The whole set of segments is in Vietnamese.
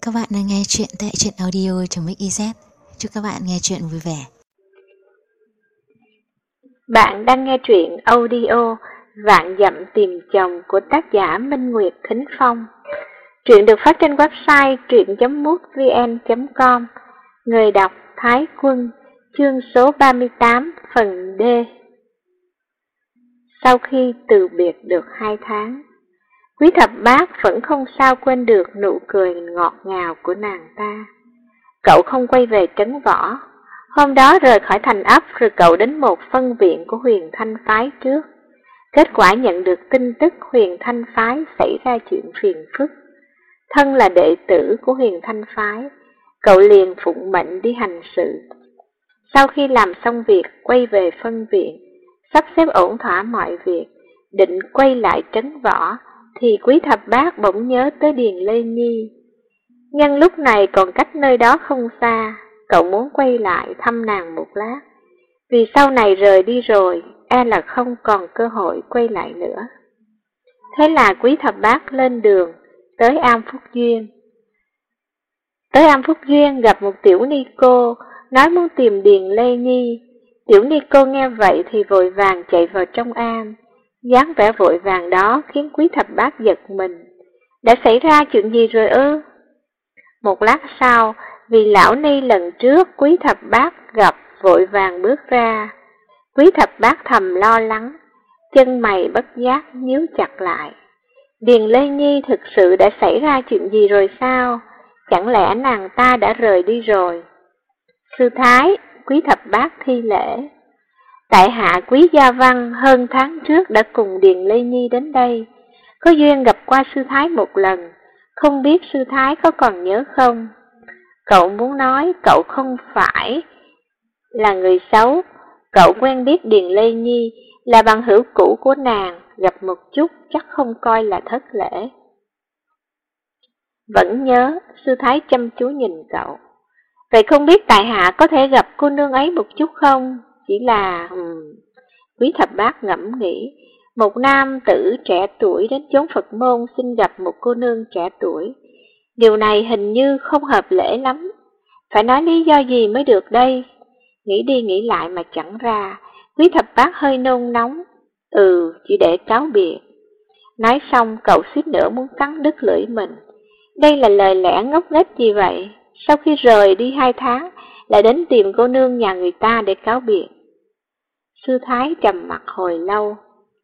Các bạn đang nghe chuyện tại truyện audio.mix.iz. Chúc các bạn nghe chuyện vui vẻ. Bạn đang nghe truyện audio Vạn Dặm Tìm Chồng của tác giả Minh Nguyệt Thính Phong. Truyện được phát trên website truyện.mútvn.com. Người đọc Thái Quân. Chương số 38, phần D. Sau khi từ biệt được 2 tháng, Quý Thập Bát vẫn không sao quên được nụ cười ngọt ngào của nàng ta. Cậu không quay về Trấn Võ. Hôm đó rời khỏi thành ấp rồi cậu đến một phân viện của Huyền Thanh Phái trước. Kết quả nhận được tin tức Huyền Thanh Phái xảy ra chuyện phiền phức. Thân là đệ tử của Huyền Thanh Phái, cậu liền phụng mệnh đi hành sự. Sau khi làm xong việc quay về phân viện, sắp xếp ổn thỏa mọi việc, định quay lại Trấn Võ, thì Quý Thập Bát bỗng nhớ tới Điền Lê Nhi. Nhân lúc này còn cách nơi đó không xa, cậu muốn quay lại thăm nàng một lát, vì sau này rời đi rồi, e là không còn cơ hội quay lại nữa. Thế là Quý Thập Bát lên đường, tới Am Phúc Duyên. Tới Am Phúc Duyên gặp một tiểu ni cô, nói muốn tìm Điền Lê Nhi. Tiểu ni cô nghe vậy thì vội vàng chạy vào trong am. Dáng vẻ vội vàng đó khiến Quý Thập Bát giật mình. Đã xảy ra chuyện gì rồi ư? Một lát sau, vì lão ni lần trước Quý Thập Bát gặp vội vàng bước ra. Quý Thập Bát thầm lo lắng, chân mày bất giác nhíu chặt lại. Điền Lê Nhi thực sự đã xảy ra chuyện gì rồi sao? Chẳng lẽ nàng ta đã rời đi rồi? Sư Thái, Quý Thập Bát thi lễ. Tại hạ Quý Gia Văn hơn tháng trước đã cùng Điền Lê Nhi đến đây, có duyên gặp qua sư Thái một lần, không biết sư Thái có còn nhớ không? Cậu muốn nói cậu không phải là người xấu, cậu quen biết Điền Lê Nhi, là bằng hữu cũ của nàng, gặp một chút chắc không coi là thất lễ. Vẫn nhớ, sư Thái chăm chú nhìn cậu. Vậy không biết tại hạ có thể gặp cô nương ấy một chút không? Chỉ là... Quý Thập Bát ngẫm nghĩ, một nam tử trẻ tuổi đến chốn Phật môn xin gặp một cô nương trẻ tuổi. Điều này hình như không hợp lễ lắm. Phải nói lý do gì mới được đây? Nghĩ đi nghĩ lại mà chẳng ra. Quý Thập Bát hơi nôn nóng. Chỉ để cáo biệt. Nói xong cậu suýt nữa muốn cắn đứt lưỡi mình. Đây là lời lẽ ngốc nghếch gì vậy? Sau khi rời đi 2 tháng, lại đến tìm cô nương nhà người ta để cáo biệt. Sư Thái trầm mặc hồi lâu.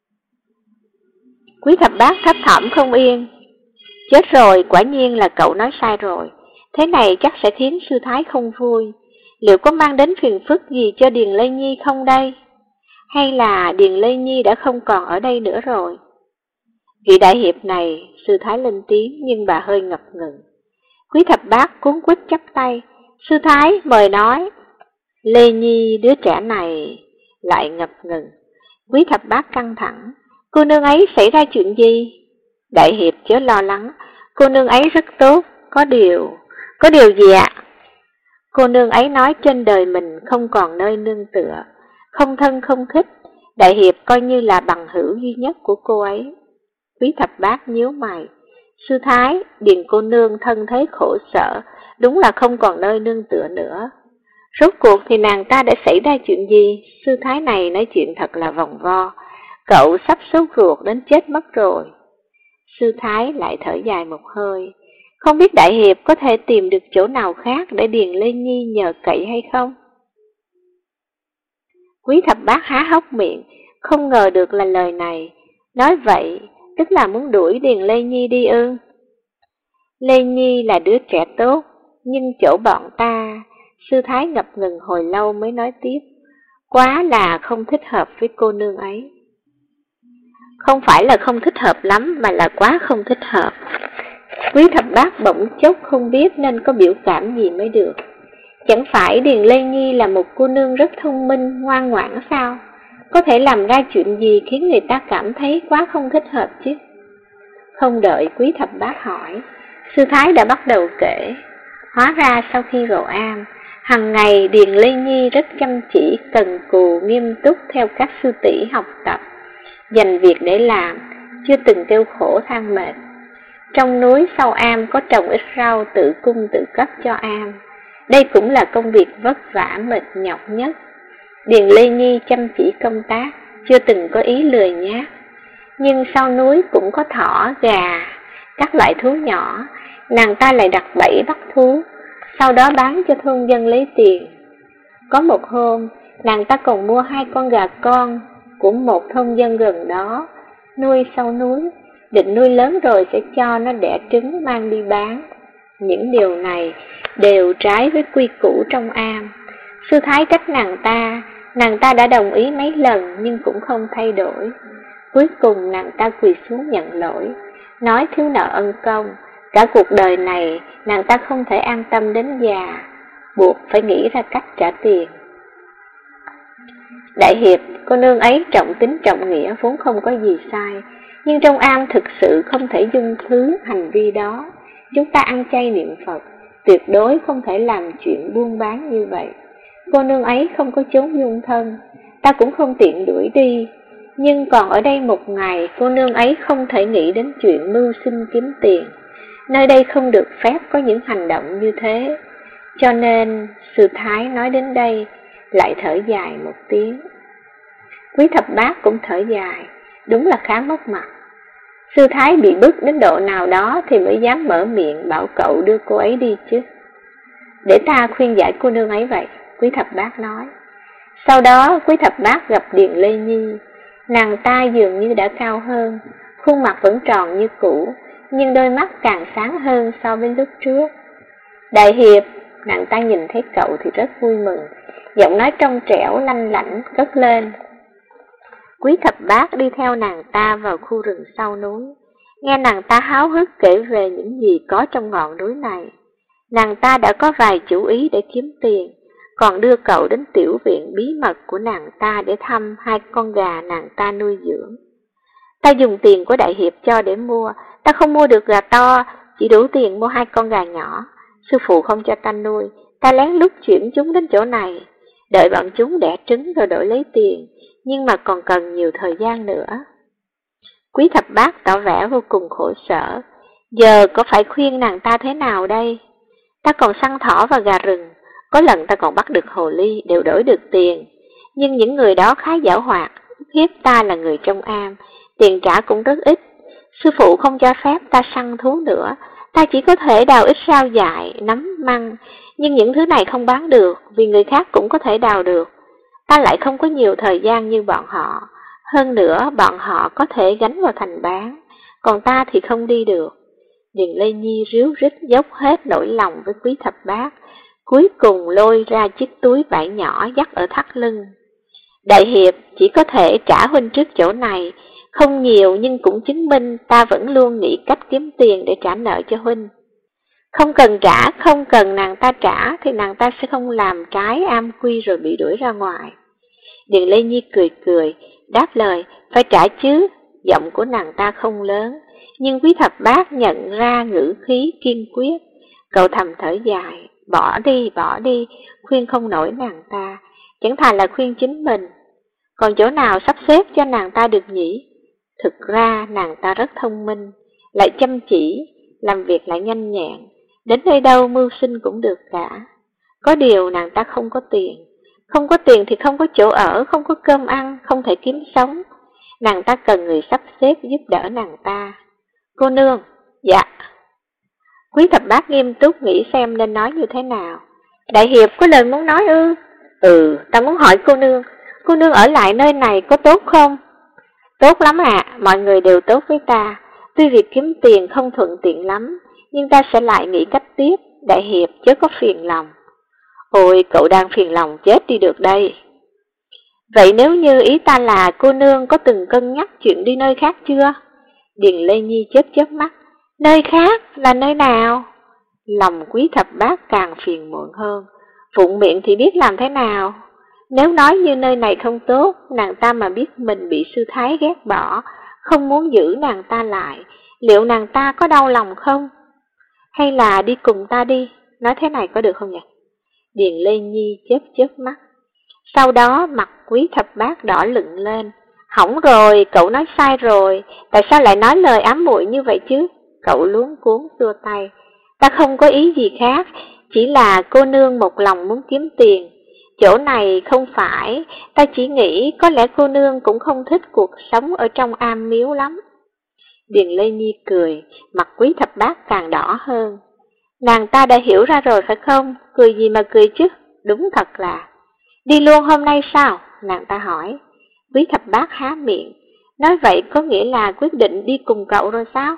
Quý Thập Bát thấp thỏm không yên. Chết rồi, quả nhiên là cậu nói sai rồi. Thế này chắc sẽ khiến sư Thái không vui. Liệu có mang đến phiền phức gì cho Điền Lê Nhi không đây? Hay là Điền Lê Nhi đã không còn ở đây nữa rồi? Vị đại hiệp này, sư Thái lên tiếng nhưng bà hơi ngập ngừng. Quý Thập Bát cuống quýt chắp tay. Sư Thái mời nói. Lê Nhi đứa trẻ này lại ngập ngừng. Quý Thập Bát căng thẳng. Cô nương ấy xảy ra chuyện gì? Đại hiệp chớ lo lắng, cô nương ấy rất tốt, có điều gì ạ? Cô nương ấy nói trên đời mình không còn nơi nương tựa, không thân không thích, đại hiệp coi như là bằng hữu duy nhất của cô ấy. Quý Thập Bát nhíu mày. Sư Thái, Điền cô nương thân thế khổ sở, đúng là không còn nơi nương tựa nữa. Rốt cuộc thì nàng ta đã xảy ra chuyện gì? Sư Thái này nói chuyện thật là vòng vo, cậu sắp sốt ruột đến chết mất rồi. Sư Thái lại thở dài một hơi. Không biết đại hiệp có thể tìm được chỗ nào khác để Điền Lê Nhi nhờ cậy hay không? Quý Thập Bát há hốc miệng, không ngờ được là lời này. Nói vậy, tức là muốn đuổi Điền Lê Nhi đi ư? Lê Nhi là đứa trẻ tốt, nhưng chỗ bọn ta... Sư Thái ngập ngừng hồi lâu mới nói tiếp. Quá là không thích hợp với cô nương ấy. Không phải là không thích hợp lắm, mà là quá không thích hợp. Quý Thập Bát bỗng chốc không biết nên có biểu cảm gì mới được. Chẳng phải Điền Lê Nhi là một cô nương rất thông minh, ngoan ngoãn sao? Có thể làm ra chuyện gì khiến người ta cảm thấy quá không thích hợp chứ? Không đợi Quý Thập Bát hỏi, sư Thái đã bắt đầu kể. Hóa ra sau khi vào am, hằng ngày Điền Lê Nhi rất chăm chỉ, cần cù, nghiêm túc theo các sư tỷ học tập, dành việc để làm, chưa từng kêu khổ than mệt. Trong núi sau am có trồng ít rau tự cung tự cấp cho am. Đây cũng là công việc vất vả mệt nhọc nhất. Điền Lê Nhi chăm chỉ công tác, chưa từng có ý lười nhác. Nhưng sau núi cũng có thỏ, gà, các loại thú nhỏ, nàng ta lại đặt bẫy bắt thú, sau đó bán cho thôn dân lấy tiền. Có một hôm, nàng ta còn mua 2 con gà con của một thôn dân gần đó, nuôi sau núi, định nuôi lớn rồi sẽ cho nó đẻ trứng mang đi bán. Những điều này đều trái với quy củ trong am. Sư thái trách nàng ta đã đồng ý mấy lần nhưng cũng không thay đổi. Cuối cùng nàng ta quỳ xuống nhận lỗi, nói thiếu nợ ân công, cả cuộc đời này nàng ta không thể an tâm đến già, buộc phải nghĩ ra cách trả tiền. Đại hiệp, cô nương ấy trọng tính trọng nghĩa vốn không có gì sai, nhưng trong am thực sự không thể dung thứ hành vi đó. Chúng ta ăn chay niệm Phật, tuyệt đối không thể làm chuyện buôn bán như vậy. Cô nương ấy không có chốn dung thân, ta cũng không tiện đuổi đi. Nhưng còn ở đây một ngày, cô nương ấy không thể nghĩ đến chuyện mưu sinh kiếm tiền. Nơi đây không được phép có những hành động như thế. Cho nên, sư thái nói đến đây, lại thở dài một tiếng. Quý thập bát cũng thở dài, đúng là khá mất mặt. Sư thái bị bức đến độ nào đó thì mới dám mở miệng bảo cậu đưa cô ấy đi chứ. Để ta khuyên giải cô nương ấy vậy, quý thập bát nói. Sau đó quý thập bát gặp Điền Lê Nhi. Nàng ta dường như đã cao hơn, khuôn mặt vẫn tròn như cũ, nhưng đôi mắt càng sáng hơn so với lúc trước. Đại hiệp, nàng ta nhìn thấy cậu thì rất vui mừng, giọng nói trong trẻo lanh lảnh cất lên. Quý thập bát đi theo nàng ta vào khu rừng sau núi, nghe nàng ta háo hức kể về những gì có trong ngọn núi này. Nàng ta đã có vài chủ ý để kiếm tiền, còn đưa cậu đến tiểu viện bí mật của nàng ta để thăm 2 con gà nàng ta nuôi dưỡng. Ta dùng tiền của đại hiệp cho để mua, ta không mua được gà to, chỉ đủ tiền mua 2 con gà nhỏ. Sư phụ không cho ta nuôi, ta lén lút chuyển chúng đến chỗ này, đợi bọn chúng đẻ trứng rồi đổi lấy tiền, nhưng mà còn cần nhiều thời gian nữa. Quý thập bát tỏ vẻ vô cùng khổ sở, giờ có phải khuyên nàng ta thế nào đây? Ta còn săn thỏ và gà rừng, có lần ta còn bắt được hồ ly, đều đổi được tiền. Nhưng những người đó khá giảo hoạt, hiếp ta là người trong am, tiền trả cũng rất ít. Sư phụ không cho phép ta săn thú nữa, ta chỉ có thể đào ít rau dại, nấm, măng, nhưng những thứ này không bán được, vì người khác cũng có thể đào được. Ta lại không có nhiều thời gian như bọn họ, hơn nữa bọn họ có thể gánh vào thành bán, còn ta thì không đi được. Điền Lê Nhi ríu rít dốc hết nỗi lòng với quý thập bát, cuối cùng lôi ra chiếc túi vải nhỏ dắt ở thắt lưng. Đại hiệp chỉ có thể trả huynh trước chỗ này, không nhiều nhưng cũng chứng minh ta vẫn luôn nghĩ cách kiếm tiền để trả nợ cho huynh. Không cần trả, không cần nàng ta trả thì nàng ta sẽ không làm trái am quy rồi bị đuổi ra ngoài. Điền Lê Nhi cười cười, đáp lời, phải trả chứ. Giọng của nàng ta không lớn, nhưng quý thập bát nhận ra ngữ khí kiên quyết. Cậu thầm thở dài, bỏ đi, khuyên không nổi nàng ta, chẳng thà là khuyên chính mình. Còn chỗ nào sắp xếp cho nàng ta được nhỉ? Thực ra nàng ta rất thông minh, lại chăm chỉ, làm việc lại nhanh nhẹn, đến nơi đâu mưu sinh cũng được cả. Có điều nàng ta không có tiền. Không có tiền thì không có chỗ ở, không có cơm ăn, không thể kiếm sống. Nàng ta cần người sắp xếp giúp đỡ nàng ta. Cô nương, dạ. Quý thập bát nghiêm túc nghĩ xem nên nói như thế nào. Đại hiệp có lời muốn nói ư? Ta muốn hỏi cô nương ở lại nơi này có tốt không? Tốt lắm ạ, mọi người đều tốt với ta. Tuy việc kiếm tiền không thuận tiện lắm, nhưng ta sẽ lại nghĩ cách tiếp. Đại hiệp chớ có phiền lòng. Ôi, cậu đang phiền lòng chết đi được đây. Vậy nếu như ý ta là cô nương có từng cân nhắc chuyện đi nơi khác chưa? Điền Lê Nhi chớp mắt. Nơi khác là nơi nào? Lòng quý thập bát càng phiền muộn hơn. Phụng miệng thì biết làm thế nào? Nếu nói như nơi này không tốt, nàng ta mà biết mình bị sư thái ghét bỏ, không muốn giữ nàng ta lại, liệu nàng ta có đau lòng không? Hay là đi cùng ta đi, nói thế này có được không nhỉ? Điền Lê Nhi chớp mắt. Sau đó mặt quý thập bát đỏ lựng lên. Hỏng rồi, cậu nói sai rồi, tại sao lại nói lời ám muội như vậy chứ? Cậu luống cuống xua tay. Ta không có ý gì khác, chỉ là cô nương một lòng muốn kiếm tiền. Chỗ này không phải, ta chỉ nghĩ có lẽ cô nương cũng không thích cuộc sống ở trong am miếu lắm. Điền Lê Nhi cười, mặt Quý Thập Bát càng đỏ hơn. Nàng ta đã hiểu ra rồi phải không? Cười gì mà cười chứ? Đúng thật là. Đi luôn hôm nay sao? Nàng ta hỏi. Quý Thập Bát há miệng. Nói vậy có nghĩa là quyết định đi cùng cậu rồi sao?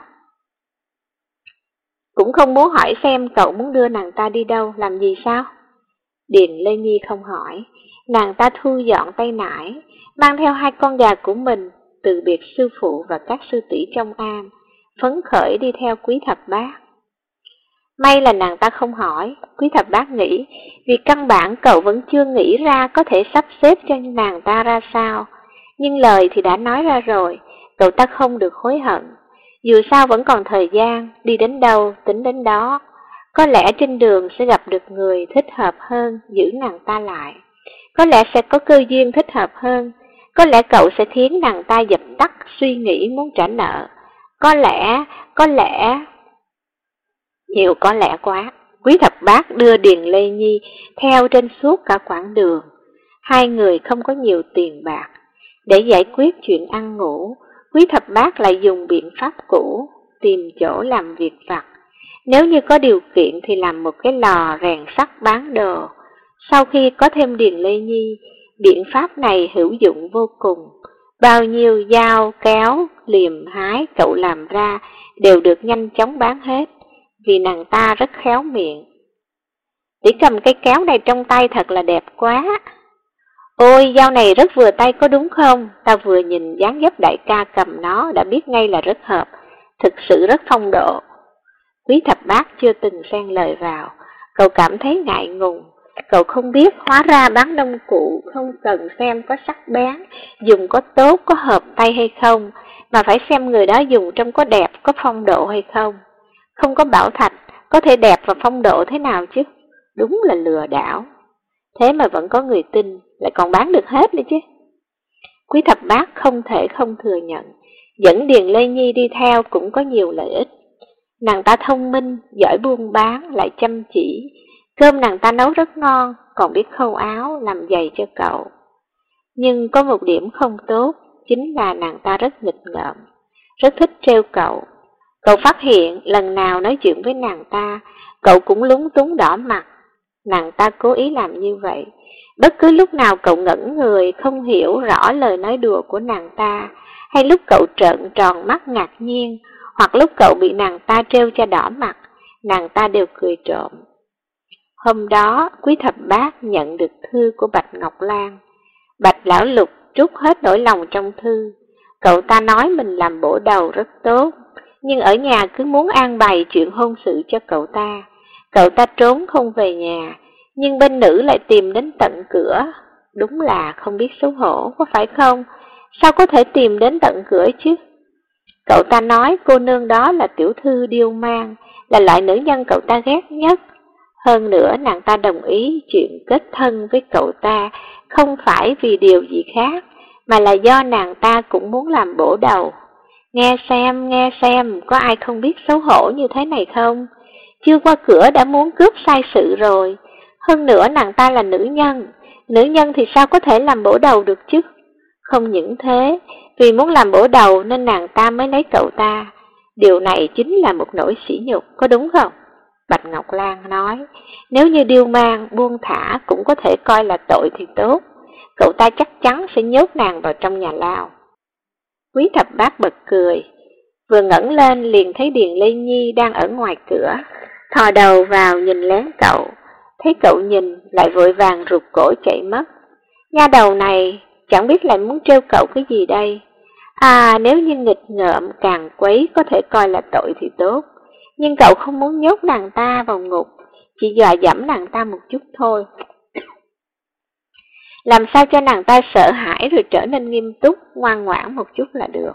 Cũng không muốn hỏi xem cậu muốn đưa nàng ta đi đâu, làm gì sao? Điền Lê Nhi không hỏi. Nàng ta thu dọn tay nải, mang theo 2 con gà của mình, từ biệt sư phụ và các sư tỷ trong am, phấn khởi đi theo Quý Thập Bát. May là nàng ta không hỏi, Quý Thập Bát nghĩ, vì căn bản cậu vẫn chưa nghĩ ra có thể sắp xếp cho nàng ta ra sao. Nhưng lời thì đã nói ra rồi, cậu ta không được hối hận. Dù sao vẫn còn thời gian, đi đến đâu tính đến đó. Có lẽ trên đường sẽ gặp được người thích hợp hơn giữ nàng ta lại. Có lẽ sẽ có cơ duyên thích hợp hơn. Có lẽ cậu sẽ khiến nàng ta dập tắt suy nghĩ muốn trả nợ. Có lẽ... Nhiều có lẽ quá. Quý Thập Bát đưa Điền Lê Nhi theo trên suốt cả quãng đường. 2 người không có nhiều tiền bạc. Để giải quyết chuyện ăn ngủ, Quý Thập Bát lại dùng biện pháp cũ, tìm chỗ làm việc vặt. Nếu như có điều kiện thì làm một cái lò rèn sắt bán đồ. Sau khi có thêm Điền Lê Nhi, biện pháp này hữu dụng vô cùng. Bao nhiêu dao, kéo, liềm hái cậu làm ra đều được nhanh chóng bán hết, vì nàng ta rất khéo miệng. Tỷ cầm cây kéo này trong tay thật là đẹp quá. Ôi, dao này rất vừa tay có đúng không? Ta vừa nhìn dáng dấp đại ca cầm nó đã biết ngay là rất hợp, thực sự rất phong độ. Quý Thập Bát chưa từng xen lời vào, cậu cảm thấy ngại ngùng. Cậu không biết hóa ra bán nông cụ không cần xem có sắc bén, dùng có tốt, có hợp tay hay không, mà phải xem người đó dùng trông có đẹp, có phong độ hay không. Không có bảo thạch, có thể đẹp và phong độ thế nào chứ? Đúng là lừa đảo. Thế mà vẫn có người tin, lại còn bán được hết nữa chứ. Quý Thập Bát không thể không thừa nhận, dẫn Điền Lê Nhi đi theo cũng có nhiều lợi ích. Nàng ta thông minh, giỏi buôn bán, lại chăm chỉ. Cơm nàng ta nấu rất ngon, còn biết khâu áo, làm giày cho cậu. Nhưng có một điểm không tốt, chính là nàng ta rất nghịch ngợm, rất thích trêu cậu. Cậu phát hiện lần nào nói chuyện với nàng ta, cậu cũng lúng túng đỏ mặt. Nàng ta cố ý làm như vậy. Bất cứ lúc nào cậu ngẩn người, không hiểu rõ lời nói đùa của nàng ta, hay lúc cậu trợn tròn mắt ngạc nhiên, hoặc lúc cậu bị nàng ta trêu cho đỏ mặt, nàng ta đều cười trộm. Hôm đó, Quý Thập Bát nhận được thư của Bạch Ngọc Lan. Bạch Lão Lục trút hết nỗi lòng trong thư. Cậu ta nói mình làm bổ đầu rất tốt, nhưng ở nhà cứ muốn an bày chuyện hôn sự cho cậu ta. Cậu ta trốn không về nhà, nhưng bên nữ lại tìm đến tận cửa. Đúng là không biết xấu hổ, có phải không? Sao có thể tìm đến tận cửa chứ? Cậu ta nói cô nương đó là tiểu thư Điêu Mang, là loại nữ nhân cậu ta ghét nhất. Hơn nữa nàng ta đồng ý chuyện kết thân với cậu ta không phải vì điều gì khác, mà là do nàng ta cũng muốn làm bổ đầu. Nghe xem, có ai không biết xấu hổ như thế này không? Chưa qua cửa đã muốn cướp sai sự rồi. Hơn nữa nàng ta là nữ nhân thì sao có thể làm bổ đầu được chứ? Không những thế, vì muốn làm bổ đầu nên nàng ta mới lấy cậu ta. Điều này chính là một nỗi sỉ nhục, có đúng không? Bạch Ngọc Lan nói, nếu như Điêu Mang buông thả cũng có thể coi là tội thì tốt. Cậu ta chắc chắn sẽ nhốt nàng vào trong nhà lao. Quý Thập Bát bật cười, vừa ngẩng lên liền thấy Điền Lê Nhi đang ở ngoài cửa, thò đầu vào nhìn lén cậu. Thấy cậu nhìn lại vội vàng rụt cổ chạy mất. Nha đầu này chẳng biết lại muốn trêu cậu cái gì đây. À, nếu như nghịch ngợm càng quấy có thể coi là tội thì tốt. Nhưng cậu không muốn nhốt nàng ta vào ngục, chỉ dọa dẫm nàng ta một chút thôi. Làm sao cho nàng ta sợ hãi rồi trở nên nghiêm túc, ngoan ngoãn một chút là được.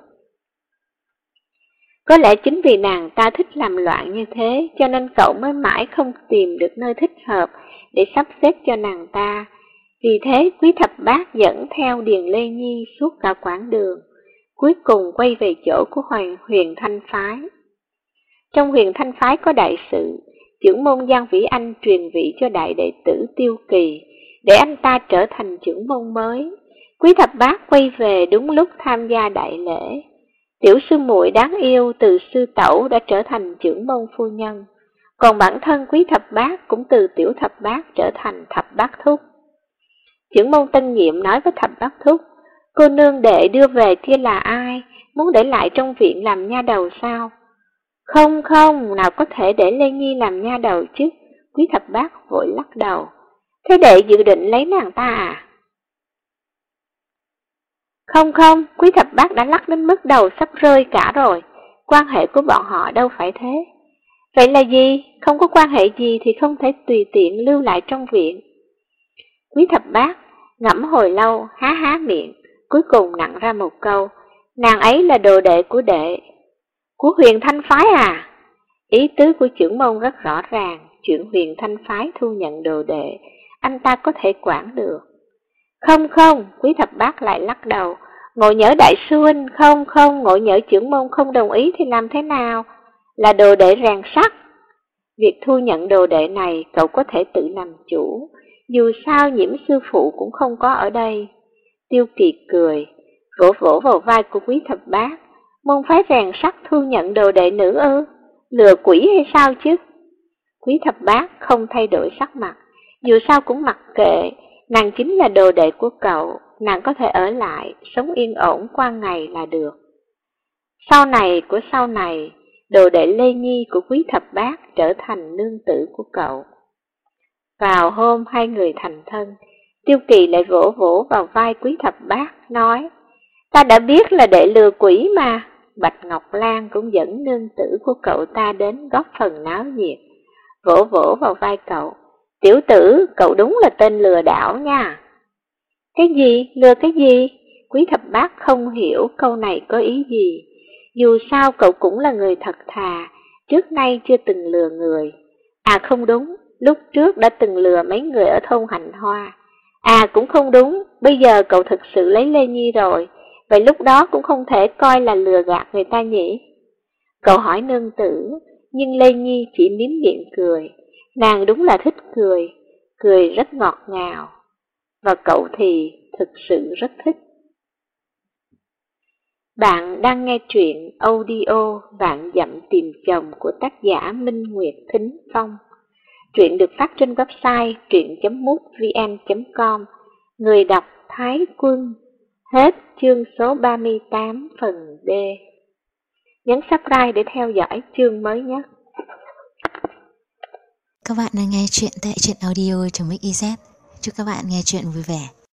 Có lẽ chính vì nàng ta thích làm loạn như thế, cho nên cậu mới mãi không tìm được nơi thích hợp để sắp xếp cho nàng ta. Vì thế Quý Thập Bát dẫn theo Điền Lê Nhi suốt cả quãng đường, cuối cùng quay về chỗ của Huyền Thanh Phái. Trong Huyền Thanh phái có đại sự, trưởng môn Giang Vĩ Anh truyền vị cho đại đệ tử Tiêu Kỳ, để anh ta trở thành trưởng môn mới. Quý thập bát quay về đúng lúc tham gia đại lễ. Tiểu sư muội đáng yêu từ sư tẩu đã trở thành trưởng môn phu nhân, còn bản thân quý thập bát cũng từ tiểu thập bát trở thành thập bát thúc. Trưởng môn tân nhiệm nói với thập bát thúc, cô nương đệ đưa về kia là ai, muốn để lại trong viện làm nha đầu sao? Không không, nào có thể để Lê Nhi làm nha đầu chứ, quý thập bát vội lắc đầu. Thế đệ dự định lấy nàng ta à? Không không, quý thập bát đã lắc đến mức đầu sắp rơi cả rồi, quan hệ của bọn họ đâu phải thế. Vậy là gì? Không có quan hệ gì thì không thể tùy tiện lưu lại trong viện. Quý thập bát ngẫm hồi lâu, há há miệng, cuối cùng nặn ra một câu, nàng ấy là đồ đệ của đệ. Của Huyền Thanh phái à? Ý tứ của trưởng môn rất rõ ràng, chuyện Huyền Thanh phái thu nhận đồ đệ, anh ta có thể quản được. Không không, quý thập bát lại lắc đầu, ngộ nhỡ đại sư huynh, không không, ngộ nhỡ trưởng môn không đồng ý thì làm thế nào? Là đồ đệ rèn sắt. Việc thu nhận đồ đệ này cậu có thể tự làm chủ, dù sao Nhiễm sư phụ cũng không có ở đây. Tiêu Kỳ cười, vỗ vỗ vào vai của quý thập bát, môn phái rèn sắt thu nhận đồ đệ nữ ư? Lừa quỷ hay sao chứ? Quý thập bát không thay đổi sắc mặt, dù sao cũng mặc kệ, nàng chính là đồ đệ của cậu, nàng có thể ở lại, sống yên ổn qua ngày là được. Sau này của sau này, đồ đệ Lê Nhi của quý thập bát trở thành nương tử của cậu. Vào hôm hai người thành thân, Tiêu Kỳ lại vỗ vỗ vào vai quý thập bát, nói, ta đã biết là đệ lừa quỷ mà. Bạch Ngọc Lan cũng dẫn nương tử của cậu ta đến góp phần náo nhiệt, vỗ vỗ vào vai cậu. Tiểu tử, cậu đúng là tên lừa đảo nha. Cái gì? Lừa cái gì? Quý thập bát không hiểu câu này có ý gì. Dù sao cậu cũng là người thật thà, trước nay chưa từng lừa người. À không đúng, lúc trước đã từng lừa mấy người ở thôn Hành Hoa. À cũng không đúng, bây giờ cậu thực sự lấy Lê Nhi rồi, vậy lúc đó cũng không thể coi là lừa gạt người ta nhỉ? Cậu hỏi nương tử, nhưng Lê Nhi chỉ miếm miệng cười. Nàng đúng là thích cười, cười rất ngọt ngào. Và cậu thì thực sự rất thích. Bạn đang nghe truyện audio Vạn Dặm Tìm Chồng của tác giả Minh Nguyệt Thính Phong. Truyện được phát trên website truyện.mútvn.com. Người đọc Thái Quân. Hết chương số 38 phần D. Nhấn subscribe để theo dõi chương mới nhất. Các bạn đang nghe truyện tại truyện audio.mix.iz. Chúc các bạn nghe truyện vui vẻ.